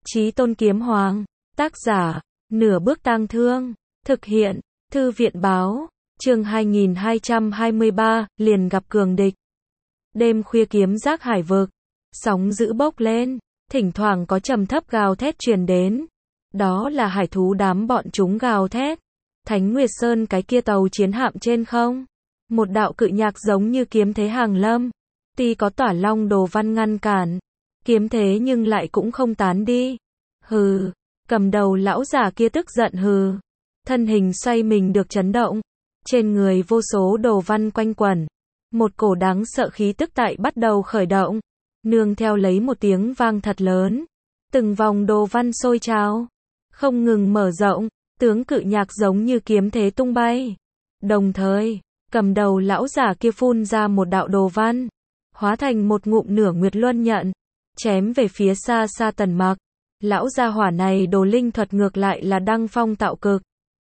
Chí Tôn Kiếm Hoàng, tác giả, Nửa Bước Tang Thương, thực hiện, Thư viện báo, chương 2223, liền gặp cường địch. Đêm khuya kiếm giác hải vực, sóng dữ bốc lên, thỉnh thoảng có trầm thấp gào thét truyền đến. Đó là hải thú đám bọn chúng gào thét. Thánh Nguyệt Sơn cái kia tàu chiến hạm trên không. Một đạo cự nhạc giống như kiếm thế hàng lâm. Tuy có tỏa long đồ văn ngăn cản, kiếm thế nhưng lại cũng không tán đi. Hừ, cầm đầu lão già kia tức giận hừ. Thân hình xoay mình được chấn động. Trên người vô số đồ văn quanh quẩn. Một cổ đáng sợ khí tức tại bắt đầu khởi động. Nương theo lấy một tiếng vang thật lớn. Từng vòng đồ văn sôi trào. Không ngừng mở rộng. Tướng cự nhạc giống như kiếm thế tung bay. Đồng thời, cầm đầu lão già kia phun ra một đạo đồ văn. Hóa thành một ngụm nửa nguyệt luân nhận. Chém về phía xa xa Tần Mặc. Lão gia hỏa này đồ linh thuật ngược lại là đăng phong tạo cực.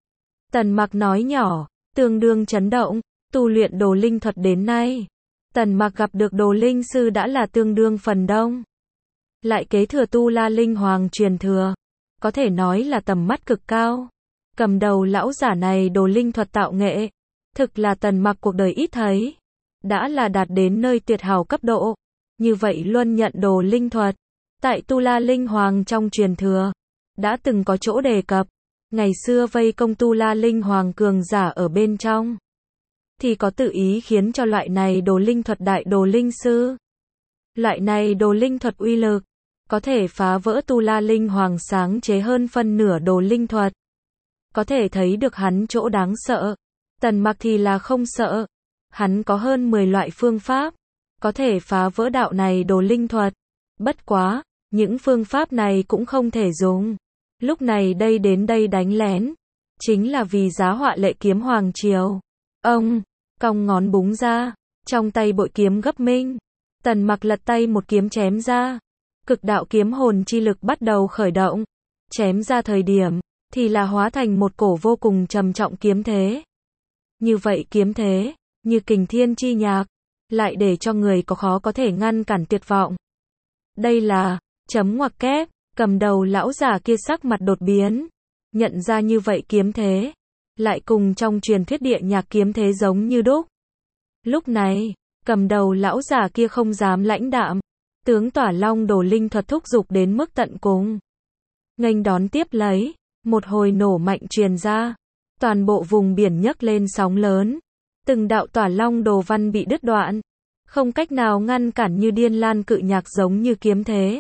Tần Mặc nói nhỏ, tương đương chấn động, tu luyện đồ linh thuật đến nay. Tần Mặc gặp được đồ linh sư đã là tương đương phần đông. Lại kế thừa tu la linh hoàng truyền thừa. Có thể nói là tầm mắt cực cao. Cầm đầu lão giả này đồ linh thuật tạo nghệ. Thực là Tần Mặc cuộc đời ít thấy. Đã là đạt đến nơi tuyệt hảo cấp độ. Như vậy luân nhận đồ linh thuật. Tại tu la linh hoàng trong truyền thừa. Đã từng có chỗ đề cập. Ngày xưa vây công tu la linh hoàng cường giả ở bên trong. Thì có tự ý khiến cho loại này đồ linh thuật đại đồ linh sư. Loại này đồ linh thuật uy lực. Có thể phá vỡ tu la linh hoàng sáng chế hơn phân nửa đồ linh thuật. Có thể thấy được hắn chỗ đáng sợ. Tần Mặc thì là không sợ. Hắn có hơn 10 loại phương pháp. Có thể phá vỡ đạo này đồ linh thuật. Bất quá, những phương pháp này cũng không thể dùng. Lúc này đây đến đây đánh lén. Chính là vì giá họa lệ kiếm hoàng triều. Ông, cong ngón búng ra. Trong tay bội kiếm gấp minh. Tần Mặc lật tay một kiếm chém ra. Cực đạo kiếm hồn chi lực bắt đầu khởi động. Chém ra thời điểm, thì là hóa thành một cổ vô cùng trầm trọng kiếm thế. Như vậy kiếm thế, như kình thiên chi nhạc. Lại để cho người có khó có thể ngăn cản tuyệt vọng. Đây là, chấm ngoặc kép, cầm đầu lão già kia sắc mặt đột biến. Nhận ra như vậy kiếm thế. Lại cùng trong truyền thuyết địa nhạc kiếm thế giống như đúc. Lúc này, cầm đầu lão già kia không dám lãnh đạm. Tướng tỏa long đồ linh thuật thúc dục đến mức tận cùng. Nghênh đón tiếp lấy, một hồi nổ mạnh truyền ra. Toàn bộ vùng biển nhấc lên sóng lớn. Từng đạo tỏa long đồ văn bị đứt đoạn. Không cách nào ngăn cản như điên lan cự nhạc giống như kiếm thế.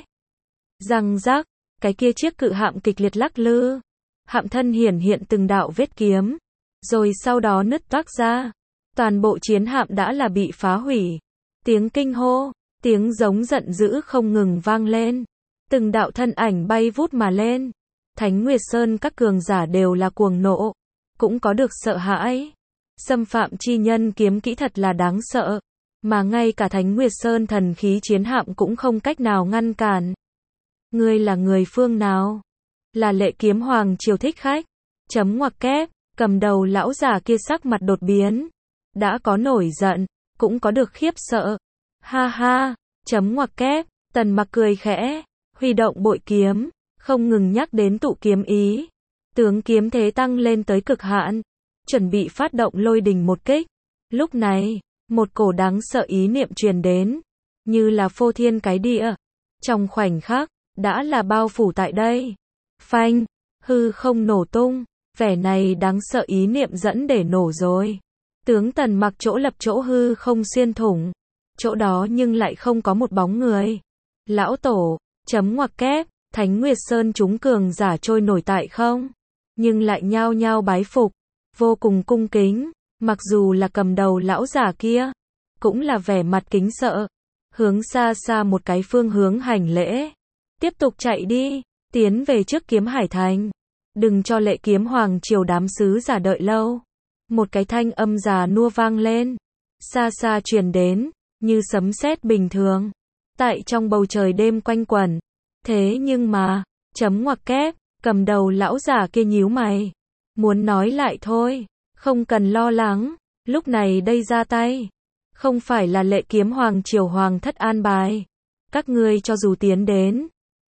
Răng rắc, cái kia chiếc cự hạm kịch liệt lắc lư. Hạm thân hiển hiện từng đạo vết kiếm. Rồi sau đó nứt toác ra. Toàn bộ chiến hạm đã là bị phá hủy. Tiếng kinh hô, tiếng giống giận dữ không ngừng vang lên. Từng đạo thân ảnh bay vút mà lên. Thánh Nguyệt Sơn các cường giả đều là cuồng nộ. Cũng có được sợ hãi. Xâm phạm chi nhân kiếm kỹ thật là đáng sợ. Mà ngay cả Thánh Nguyệt Sơn thần khí chiến hạm cũng không cách nào ngăn cản. Ngươi là người phương nào? Là lệ kiếm hoàng triều thích khách. Chấm ngoặc kép, cầm đầu lão già kia sắc mặt đột biến. Đã có nổi giận, cũng có được khiếp sợ. Ha ha, chấm ngoặc kép, Tần Mặc cười khẽ, huy động bội kiếm, không ngừng nhắc đến tụ kiếm ý. Tướng kiếm thế tăng lên tới cực hạn, chuẩn bị phát động lôi đình một kích. Lúc này, một cổ đáng sợ ý niệm truyền đến, như là phô thiên cái địa. Trong khoảnh khắc, đã là bao phủ tại đây. Phanh, hư không nổ tung, vẻ này đáng sợ ý niệm dẫn để nổ rồi. Tướng Tần Mặc chỗ lập chỗ hư không xuyên thủng. Chỗ đó nhưng lại không có một bóng người. Lão tổ, chấm ngoặc kép, Thánh Nguyệt Sơn chúng cường giả trôi nổi tại không. Nhưng lại nhao nhao bái phục. Vô cùng cung kính. Mặc dù là cầm đầu lão giả kia. Cũng là vẻ mặt kính sợ. Hướng xa xa một cái phương hướng hành lễ. Tiếp tục chạy đi. Tiến về trước kiếm hải thành. Đừng cho lệ kiếm hoàng triều đám sứ giả đợi lâu. Một cái thanh âm già nua vang lên. Xa xa truyền đến. Như sấm sét bình thường. Tại trong bầu trời đêm quanh quẩn. Thế nhưng mà, chấm ngoặc kép, cầm đầu lão già kia nhíu mày. Muốn nói lại thôi, không cần lo lắng, lúc này đây ra tay. Không phải là lệ kiếm hoàng triều hoàng thất an bài. Các ngươi cho dù tiến đến,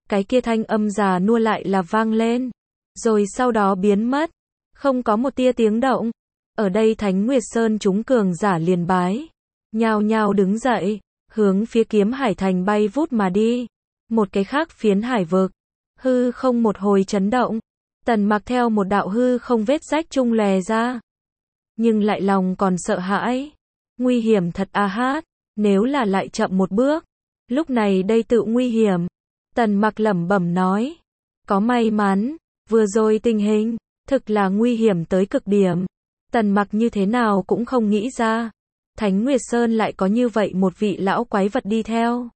cái kia thanh âm già nua lại là vang lên, rồi sau đó biến mất, không có một tia tiếng động. Ở đây Thánh Nguyệt Sơn chúng cường giả liền bái, nhao nhao đứng dậy, hướng phía Kiếm Hải Thành bay vút mà đi. Một cái khác phiến hải vực, hư không một hồi chấn động, Tần Mặc theo một đạo hư không vết rách trung lè ra, nhưng lại lòng còn sợ hãi, nguy hiểm thật a hát, nếu là lại chậm một bước, lúc này đây tự nguy hiểm. Tần Mặc lẩm bẩm nói, có may mắn, vừa rồi tình hình thực là nguy hiểm tới cực điểm. Tần Mặc như thế nào cũng không nghĩ ra, Thánh Nguyệt Sơn lại có như vậy một vị lão quái vật đi theo.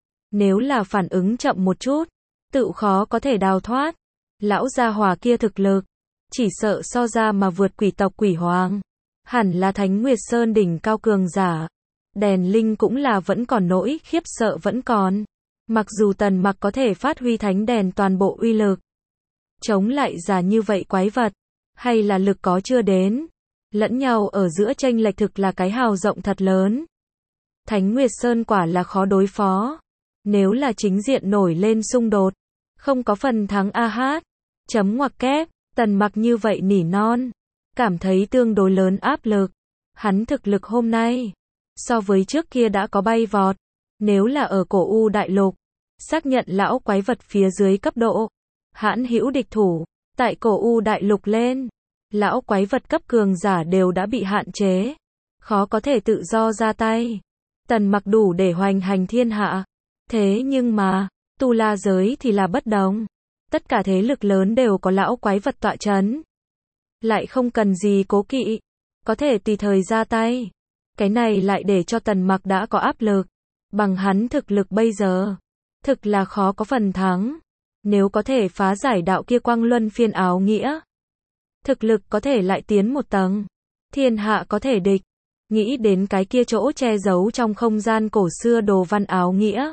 Nếu là phản ứng chậm một chút, tự khó có thể đào thoát. Lão gia hỏa kia thực lực, chỉ sợ so ra mà vượt quỷ tộc quỷ hoàng. Hẳn là Thánh Nguyệt Sơn đỉnh cao cường giả. Đèn linh cũng là vẫn còn nỗi khiếp sợ vẫn còn. Mặc dù Tần Mặc có thể phát huy thánh đèn toàn bộ uy lực, chống lại giả như vậy quái vật, hay là lực có chưa đến. Lẫn nhau ở giữa chênh lệch thực là cái hào rộng thật lớn. Thánh Nguyệt Sơn quả là khó đối phó. Nếu là chính diện nổi lên xung đột, không có phần thắng a hát. Chấm ngoặc kép, Tần Mặc như vậy nỉ non, cảm thấy tương đối lớn áp lực. Hắn thực lực hôm nay, so với trước kia đã có bay vọt. Nếu là ở cổ U đại lục, xác nhận lão quái vật phía dưới cấp độ, hãn hữu địch thủ, tại cổ U đại lục lên, lão quái vật cấp cường giả đều đã bị hạn chế, khó có thể tự do ra tay. Tần Mặc đủ để hoành hành thiên hạ. Thế nhưng mà, Tu La giới thì là bất đồng. Tất cả thế lực lớn đều có lão quái vật tọa chấn. Lại không cần gì cố kỵ, có thể tùy thời ra tay. Cái này lại để cho Tần Mặc đã có áp lực. Bằng hắn thực lực bây giờ, thực là khó có phần thắng. Nếu có thể phá giải đạo kia quang luân phiên áo nghĩa, thực lực có thể lại tiến một tầng, thiên hạ có thể địch. Nghĩ đến cái kia chỗ che giấu trong không gian cổ xưa đồ văn áo nghĩa,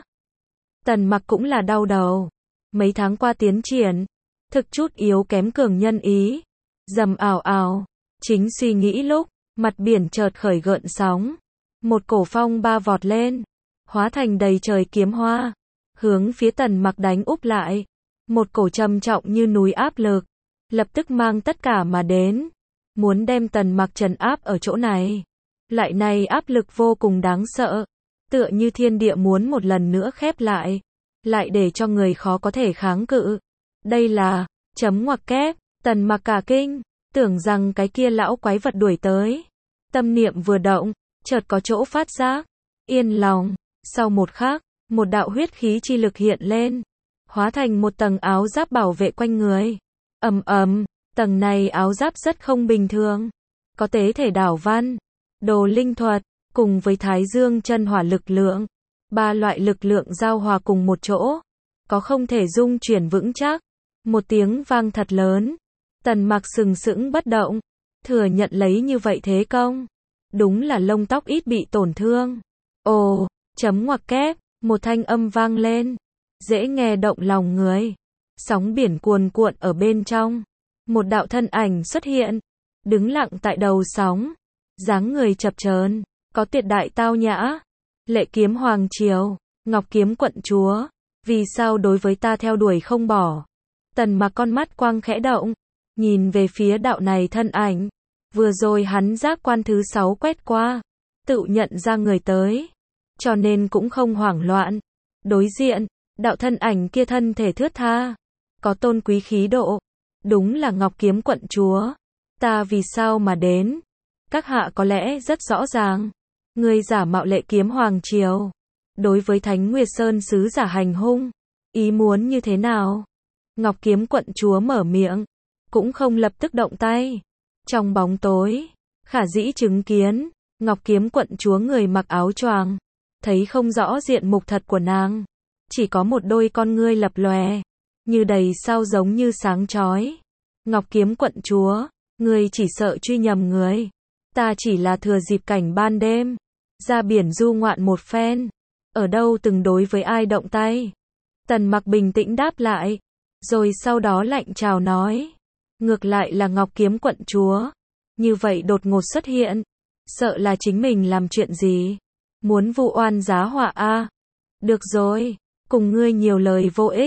Tần Mặc cũng là đau đầu. Mấy tháng qua tiến triển, thực chút yếu kém cường nhân ý. Dầm ào ào, chính suy nghĩ lúc, mặt biển chợt khởi gợn sóng. Một cổ phong ba vọt lên, hóa thành đầy trời kiếm hoa, hướng phía Tần Mặc đánh úp lại. Một cổ trầm trọng như núi áp lực, lập tức mang tất cả mà đến, muốn đem Tần Mặc trấn áp ở chỗ này. Lại này áp lực vô cùng đáng sợ, tựa như thiên địa muốn một lần nữa khép lại, lại để cho người khó có thể kháng cự. Đây là, chấm ngoặc kép, Tần Mặc cả kinh, tưởng rằng cái kia lão quái vật đuổi tới. Tâm niệm vừa động, chợt có chỗ phát giác, yên lòng. Sau một khắc, một đạo huyết khí chi lực hiện lên, hóa thành một tầng áo giáp bảo vệ quanh người. Ầm ầm, tầng này áo giáp rất không bình thường, có tế thể đảo văn, đồ linh thuật, cùng với Thái Dương chân hỏa lực lượng, ba loại lực lượng giao hòa cùng một chỗ, có không thể dung chuyển vững chắc. Một tiếng vang thật lớn, Tần Mặc sừng sững bất động, thừa nhận lấy như vậy thế công, đúng là lông tóc ít bị tổn thương. Ồ, chấm ngoặc kép, một thanh âm vang lên, dễ nghe động lòng người. Sóng biển cuồn cuộn ở bên trong, một đạo thân ảnh xuất hiện, đứng lặng tại đầu sóng, dáng người chập chờn, có tuyệt đại tao nhã. Lệ Kiếm Hoàng Triều, Ngọc Kiếm quận chúa, vì sao đối với ta theo đuổi không bỏ? Tần Mặc con mắt quang khẽ động, nhìn về phía đạo này thân ảnh. Vừa rồi hắn giác quan thứ 6 quét qua, tự nhận ra người tới, cho nên cũng không hoảng loạn. Đối diện, đạo thân ảnh kia thân thể thướt tha, có tôn quý khí độ, đúng là Ngọc Kiếm quận chúa. Ta vì sao mà đến? Các hạ có lẽ rất rõ ràng, ngươi giả mạo Lệ Kiếm Hoàng Triều, đối với Thánh Nguyệt Sơn sứ giả hành hung, ý muốn như thế nào? Ngọc Kiếm quận chúa mở miệng, cũng không lập tức động tay. Trong bóng tối, khả dĩ chứng kiến, Ngọc Kiếm quận chúa người mặc áo choàng, thấy không rõ diện mục thật của nàng, chỉ có một đôi con ngươi lập lòe, như đầy sao giống như sáng chói. Ngọc Kiếm quận chúa, ngươi chỉ sợ truy nhầm người, ta chỉ là thừa dịp cảnh ban đêm, ra biển du ngoạn một phen, ở đâu từng đối với ai động tay. Tần Mặc bình tĩnh đáp lại, rồi sau đó lạnh chào nói, ngược lại là Ngọc Kiếm quận chúa, như vậy đột ngột xuất hiện, sợ là chính mình làm chuyện gì, muốn vu oan giá họa a. Được rồi, cùng ngươi nhiều lời vô ích,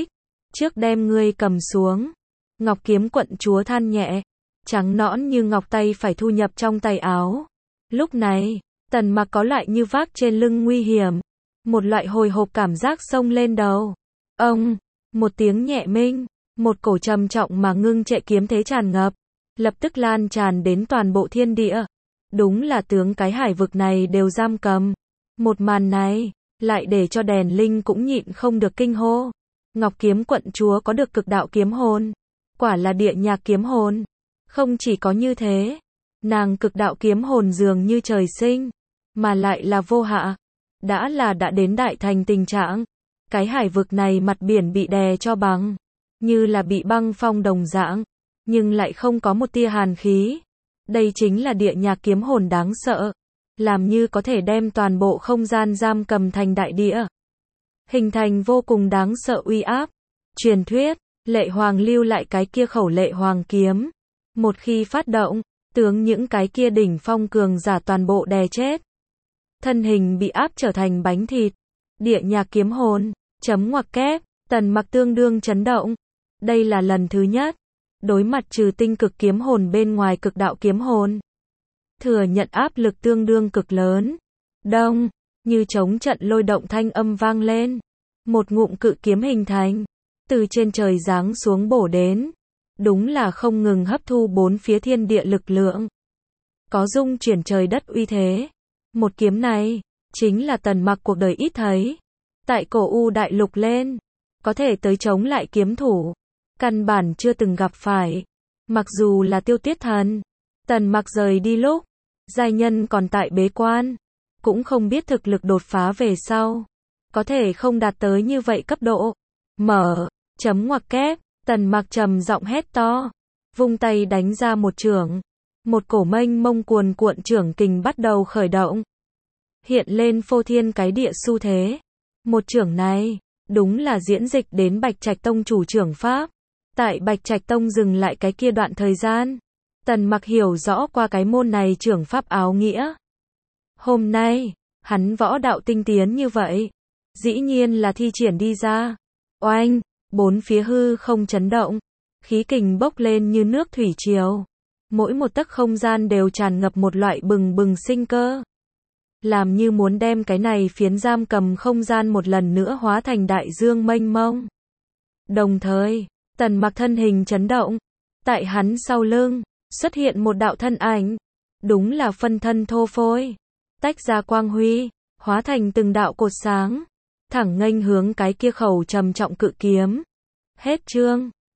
trước đem ngươi cầm xuống. Ngọc kiếm quận chúa than nhẹ, trắng nõn như ngọc tay phải thu nhập trong tay áo. Lúc này, Tần Mặc có lại như vác trên lưng nguy hiểm, một loại hồi hộp cảm giác xông lên đầu. Ông, một tiếng nhẹ minh, một cổ trầm trọng mà ngưng trệ kiếm thế tràn ngập, lập tức lan tràn đến toàn bộ thiên địa. Đúng là tướng cái hải vực này đều giam cầm. Một màn này, lại để cho đèn linh cũng nhịn không được kinh hô. Ngọc kiếm quận chúa có được cực đạo kiếm hồn, quả là địa nhạc kiếm hồn. Không chỉ có như thế, nàng cực đạo kiếm hồn dường như trời sinh, mà lại là vô hạ. Đã đến đại thành tình trạng. Cái hải vực này mặt biển bị đè cho bằng, như là bị băng phong đồng dạng, nhưng lại không có một tia hàn khí. Đây chính là địa nhạc kiếm hồn đáng sợ, làm như có thể đem toàn bộ không gian giam cầm thành đại địa, hình thành vô cùng đáng sợ uy áp. Truyền thuyết, Lệ Hoàng lưu lại cái kia khẩu Lệ Hoàng kiếm, một khi phát động, tướng những cái kia đỉnh phong cường giả toàn bộ đè chết. Thân hình bị áp trở thành bánh thịt. Địa nhạc kiếm hồn, chấm ngoặc kép, Tần Mặc tương đương chấn động. Đây là lần thứ nhất, đối mặt trừ tinh cực kiếm hồn bên ngoài cực đạo kiếm hồn. Thừa nhận áp lực tương đương cực lớn. Đông, như chống trận lôi động thanh âm vang lên. Một ngụm cự kiếm hình thành, từ trên trời giáng xuống bổ đến. Đúng là không ngừng hấp thu bốn phía thiên địa lực lượng. Có dung chuyển trời đất uy thế. Một kiếm này, chính là Tần Mặc cuộc đời ít thấy. Tại cổ U đại lục lên, có thể tới chống lại kiếm thủ, căn bản chưa từng gặp phải. Mặc dù là Tiêu Tuyết Thần, Tần Mặc rời đi lúc, giai nhân còn tại bế quan, cũng không biết thực lực đột phá về sau, có thể không đạt tới như vậy cấp độ. Mở, chấm ngoặc kép, Tần Mặc trầm giọng hét to, vung tay đánh ra một chưởng. Một cổ mênh mông cuồn cuộn chưởng kình bắt đầu khởi động, hiện lên phô thiên cái địa xu thế. Một chưởng này, đúng là diễn dịch đến Bạch Trạch Tông chủ chưởng pháp. Tại Bạch Trạch Tông dừng lại cái kia đoạn thời gian, Tần Mặc hiểu rõ qua cái môn này chưởng pháp áo nghĩa. Hôm nay, hắn võ đạo tinh tiến như vậy, dĩ nhiên là thi triển đi ra. Oanh, bốn phía hư không chấn động, khí kình bốc lên như nước thủy triều. Mỗi một tấc không gian đều tràn ngập một loại bừng bừng sinh cơ, làm như muốn đem cái này phiến giam cầm không gian một lần nữa hóa thành đại dương mênh mông. Đồng thời, Tần Mặc thân hình chấn động, tại hắn sau lưng xuất hiện một đạo thân ảnh, đúng là phân thân thô phôi, tách ra quang huy, hóa thành từng đạo cột sáng, thẳng nghênh hướng cái kia khẩu trầm trọng cự kiếm. Hết chương.